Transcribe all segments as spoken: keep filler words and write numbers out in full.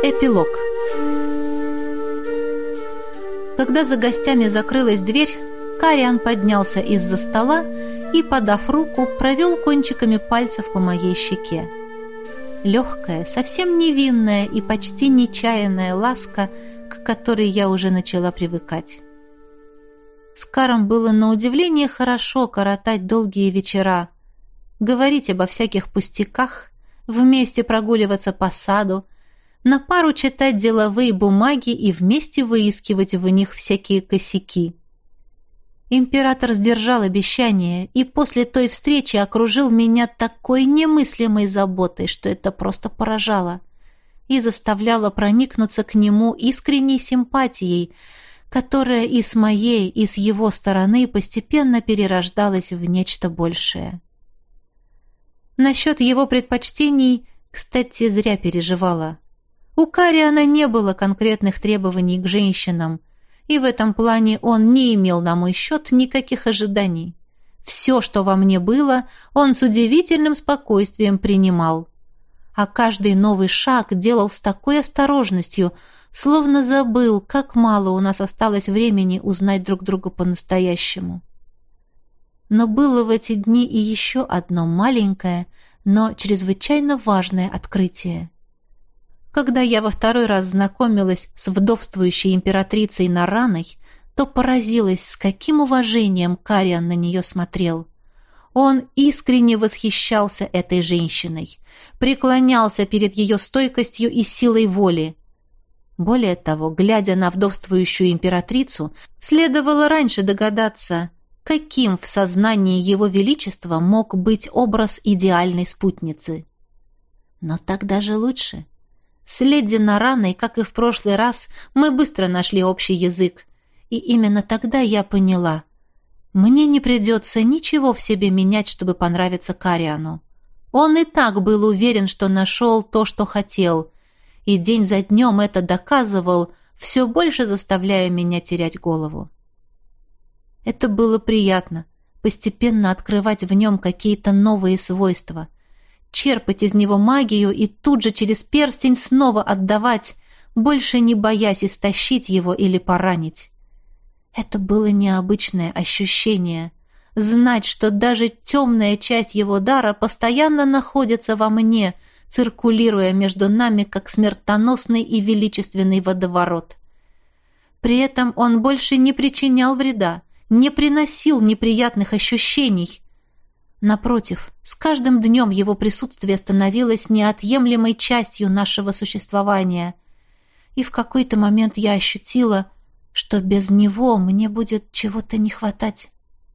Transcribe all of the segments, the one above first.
Эпилог. Когда за гостями закрылась дверь, Кариан поднялся из-за стола и, подав руку, провел кончиками пальцев по моей щеке. Легкая, совсем невинная и почти нечаянная ласка, к которой я уже начала привыкать. С Каром было на удивление хорошо коротать долгие вечера, говорить обо всяких пустяках, вместе прогуливаться по саду, на пару читать деловые бумаги и вместе выискивать в них всякие косяки. Император сдержал обещание и после той встречи окружил меня такой немыслимой заботой, что это просто поражало, и заставляло проникнуться к нему искренней симпатией, которая и с моей, и с его стороны постепенно перерождалась в нечто большее. Насчет его предпочтений, кстати, зря переживала. У Кариана не было конкретных требований к женщинам, и в этом плане он не имел на мой счет никаких ожиданий. Все, что во мне было, он с удивительным спокойствием принимал. А каждый новый шаг делал с такой осторожностью, словно забыл, как мало у нас осталось времени узнать друг друга по-настоящему. Но было в эти дни и еще одно маленькое, но чрезвычайно важное открытие. Когда я во второй раз знакомилась с вдовствующей императрицей Нараной, то поразилась, с каким уважением Кариан на нее смотрел. Он искренне восхищался этой женщиной, преклонялся перед ее стойкостью и силой воли. Более того, глядя на вдовствующую императрицу, следовало раньше догадаться, каким в сознании его величества мог быть образ идеальной спутницы. Но так даже лучше. С леди Нараной, как и в прошлый раз, мы быстро нашли общий язык, и именно тогда я поняла, мне не придется ничего в себе менять, чтобы понравиться Кариану. Он и так был уверен, что нашел то, что хотел, и день за днем это доказывал, все больше заставляя меня терять голову. Это было приятно, постепенно открывать в нем какие-то новые свойства, черпать из него магию и тут же через перстень снова отдавать, больше не боясь истощить его или поранить. Это было необычное ощущение — знать, что даже темная часть его дара постоянно находится во мне, циркулируя между нами, как смертоносный и величественный водоворот. При этом он больше не причинял вреда, не приносил неприятных ощущений. Напротив, с каждым днем его присутствие становилось неотъемлемой частью нашего существования, и в какой-то момент я ощутила, что без него мне будет чего-то не хватать.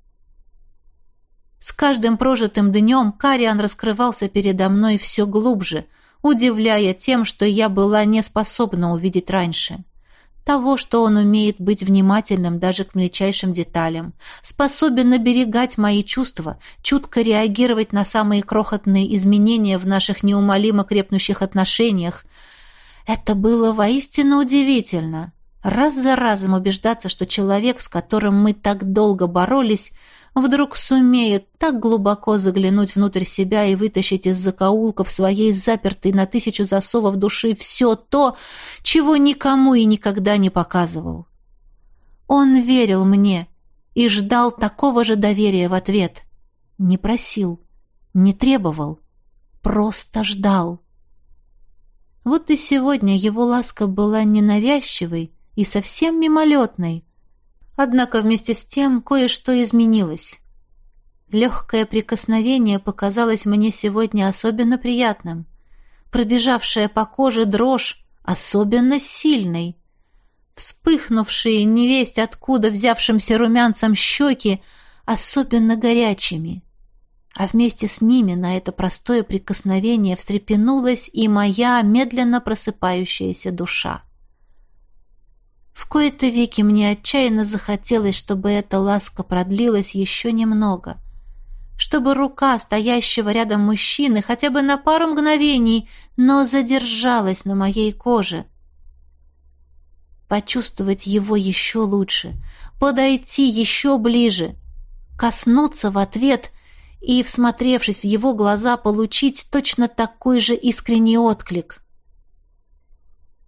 С каждым прожитым днем Кариан раскрывался передо мной все глубже, удивляя тем, что я была не способна увидеть раньше. Того, что он умеет быть внимательным даже к мельчайшим деталям, способен оберегать мои чувства, чутко реагировать на самые крохотные изменения в наших неумолимо крепнущих отношениях. Это было воистину удивительно. Раз за разом убеждаться, что человек, с которым мы так долго боролись, вдруг сумеет так глубоко заглянуть внутрь себя и вытащить из закоулков своей запертой на тысячу засовов души все то, чего никому и никогда не показывал. Он верил мне и ждал такого же доверия в ответ. Не просил, не требовал, просто ждал. Вот и сегодня его ласка была ненавязчивой и совсем мимолетной. Однако вместе с тем кое-что изменилось. Легкое прикосновение показалось мне сегодня особенно приятным. Пробежавшая по коже дрожь особенно сильной. Вспыхнувшие невесть откуда взявшимся румянцем щеки особенно горячими. А вместе с ними на это простое прикосновение встрепенулась и моя медленно просыпающаяся душа. В кои-то веки мне отчаянно захотелось, чтобы эта ласка продлилась еще немного, чтобы рука стоящего рядом мужчины хотя бы на пару мгновений, но задержалась на моей коже. Почувствовать его еще лучше, подойти еще ближе, коснуться в ответ и, всмотревшись в его глаза, получить точно такой же искренний отклик.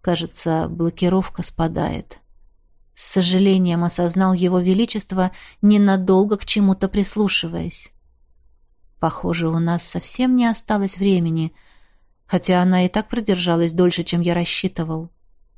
Кажется, блокировка спадает. С сожалением осознал его величество, ненадолго к чему-то прислушиваясь. Похоже, у нас совсем не осталось времени, хотя она и так продержалась дольше, чем я рассчитывал.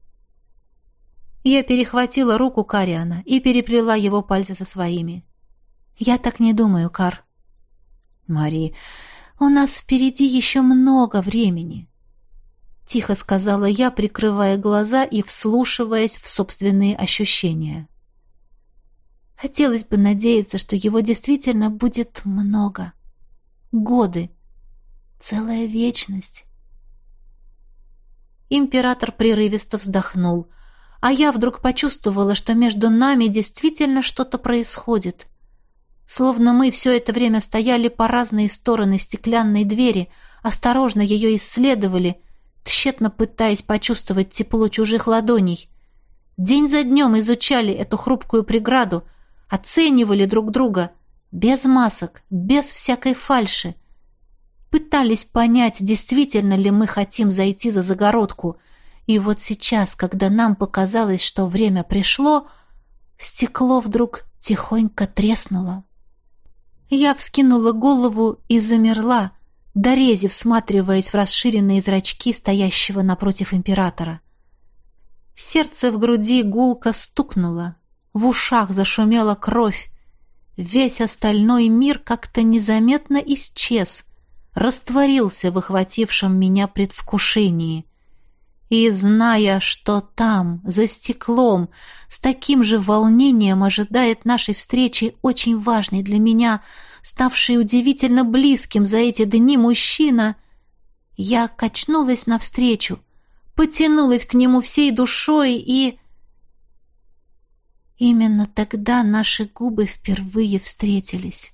Я перехватила руку Кариана и переплела его пальцы со своими. «Я так не думаю, Кар». «Мари, у нас впереди еще много времени», — тихо сказала я, прикрывая глаза и вслушиваясь в собственные ощущения. Хотелось бы надеяться, что его действительно будет много. Годы. Целая вечность. Император прерывисто вздохнул, а я вдруг почувствовала, что между нами действительно что-то происходит. Словно мы все это время стояли по разные стороны стеклянной двери, осторожно ее исследовали, тщетно пытаясь почувствовать тепло чужих ладоней. День за днем изучали эту хрупкую преграду, оценивали друг друга, без масок, без всякой фальши. Пытались понять, действительно ли мы хотим зайти за загородку. И вот сейчас, когда нам показалось, что время пришло, стекло вдруг тихонько треснуло. Я вскинула голову и замерла, дорези всматриваясь в расширенные зрачки стоящего напротив императора. Сердце в груди гулко стукнуло, в ушах зашумела кровь. Весь остальной мир как-то незаметно исчез, растворился в охватившем меня предвкушении. И, зная, что там, за стеклом, с таким же волнением ожидает нашей встречи очень важный для меня, ставший удивительно близким за эти дни мужчина, я качнулась навстречу, потянулась к нему всей душой и... Именно тогда наши губы впервые встретились.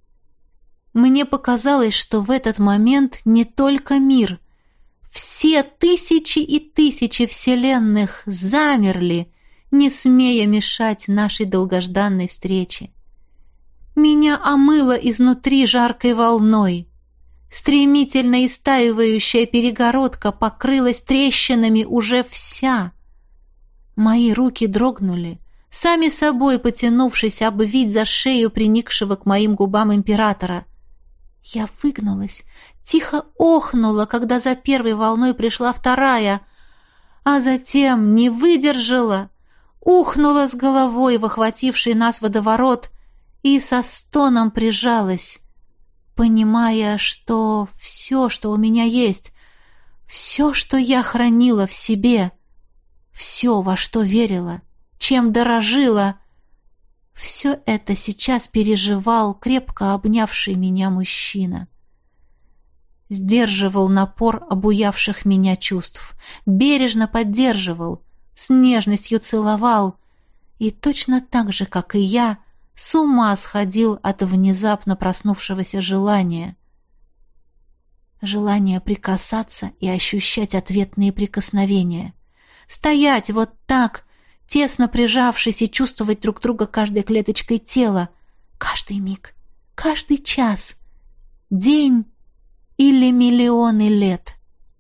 Мне показалось, что в этот момент не только мир, все тысячи и тысячи вселенных замерли, не смея мешать нашей долгожданной встрече. Меня омыло изнутри жаркой волной. Стремительно истаивающая перегородка покрылась трещинами уже вся. Мои руки дрогнули, сами собой потянувшись обвить за шею приникшего к моим губам императора. Я выгнулась, тихо охнула, когда за первой волной пришла вторая, а затем не выдержала, ухнула с головой в охвативший нас водоворот и со стоном прижалась, понимая, что все, что у меня есть, все, что я хранила в себе, все, во что верила, чем дорожила, все это сейчас переживал крепко обнявший меня мужчина. Сдерживал напор обуявших меня чувств, бережно поддерживал, с нежностью целовал и точно так же, как и я, с ума сходил от внезапно проснувшегося желания. Желание прикасаться и ощущать ответные прикосновения. Стоять вот так, тесно прижавшись и чувствовать друг друга каждой клеточкой тела, каждый миг, каждый час, день или миллионы лет.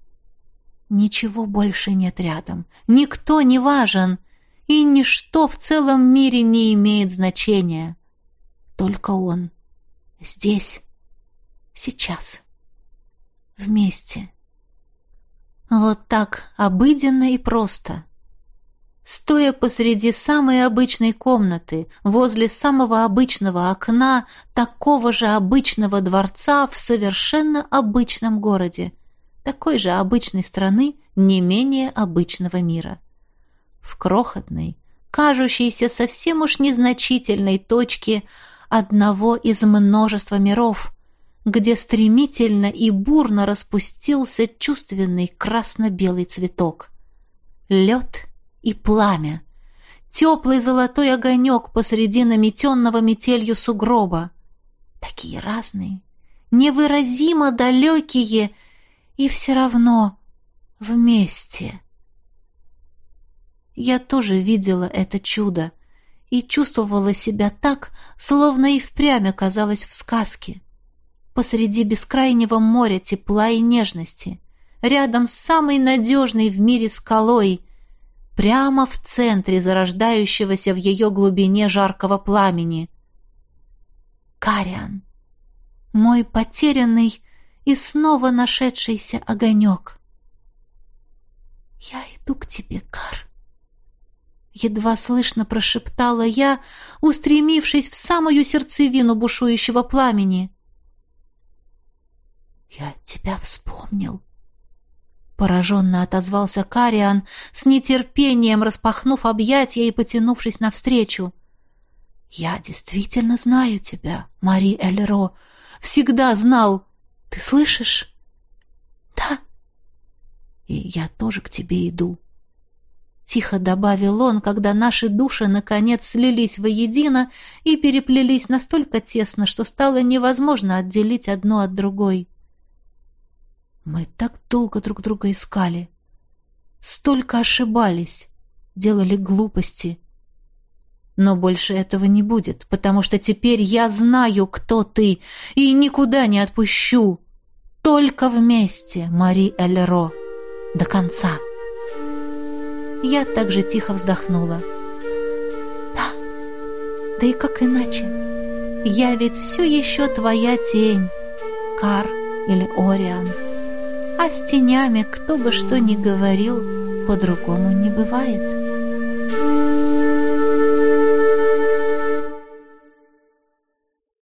Ничего больше нет рядом, никто не важен, и ничто в целом мире не имеет значения. Только он, здесь, сейчас, вместе. Вот так обыденно и просто. Стоя посреди самой обычной комнаты, возле самого обычного окна, такого же обычного дворца в совершенно обычном городе, такой же обычной страны, не менее обычного мира. В крохотной, кажущейся совсем уж незначительной точке одного из множества миров, где стремительно и бурно распустился чувственный красно-белый цветок. Лед и пламя. Теплый золотой огонек посреди наметенного метелью сугроба. Такие разные, невыразимо далекие и все равно вместе. Я тоже видела это чудо и чувствовала себя так, словно и впрямь оказалась в сказке. Посреди бескрайнего моря тепла и нежности, рядом с самой надежной в мире скалой, прямо в центре зарождающегося в ее глубине жаркого пламени. Кариан, мой потерянный и снова нашедшийся огонек. «Я иду к тебе, Кар», — едва слышно прошептала я, устремившись в самую сердцевину бушующего пламени. «Я тебя вспомнил», — пораженно отозвался Кариан, с нетерпением распахнув объятия и потянувшись навстречу. «Я действительно знаю тебя, Мари Эльро. Всегда знал. Ты слышишь?» «Да». «И я тоже к тебе иду», — тихо добавил он, когда наши души наконец слились воедино и переплелись настолько тесно, что стало невозможно отделить одно от другой. Мы так долго друг друга искали, столько ошибались, делали глупости. Но больше этого не будет, потому что теперь я знаю, кто ты, и никуда не отпущу. Только вместе, Мари Эльро, до конца. Я также тихо вздохнула. Да, да и как иначе? Я ведь все еще твоя тень, Кар или Ориан. А с тенями, кто бы что ни говорил, по-другому не бывает.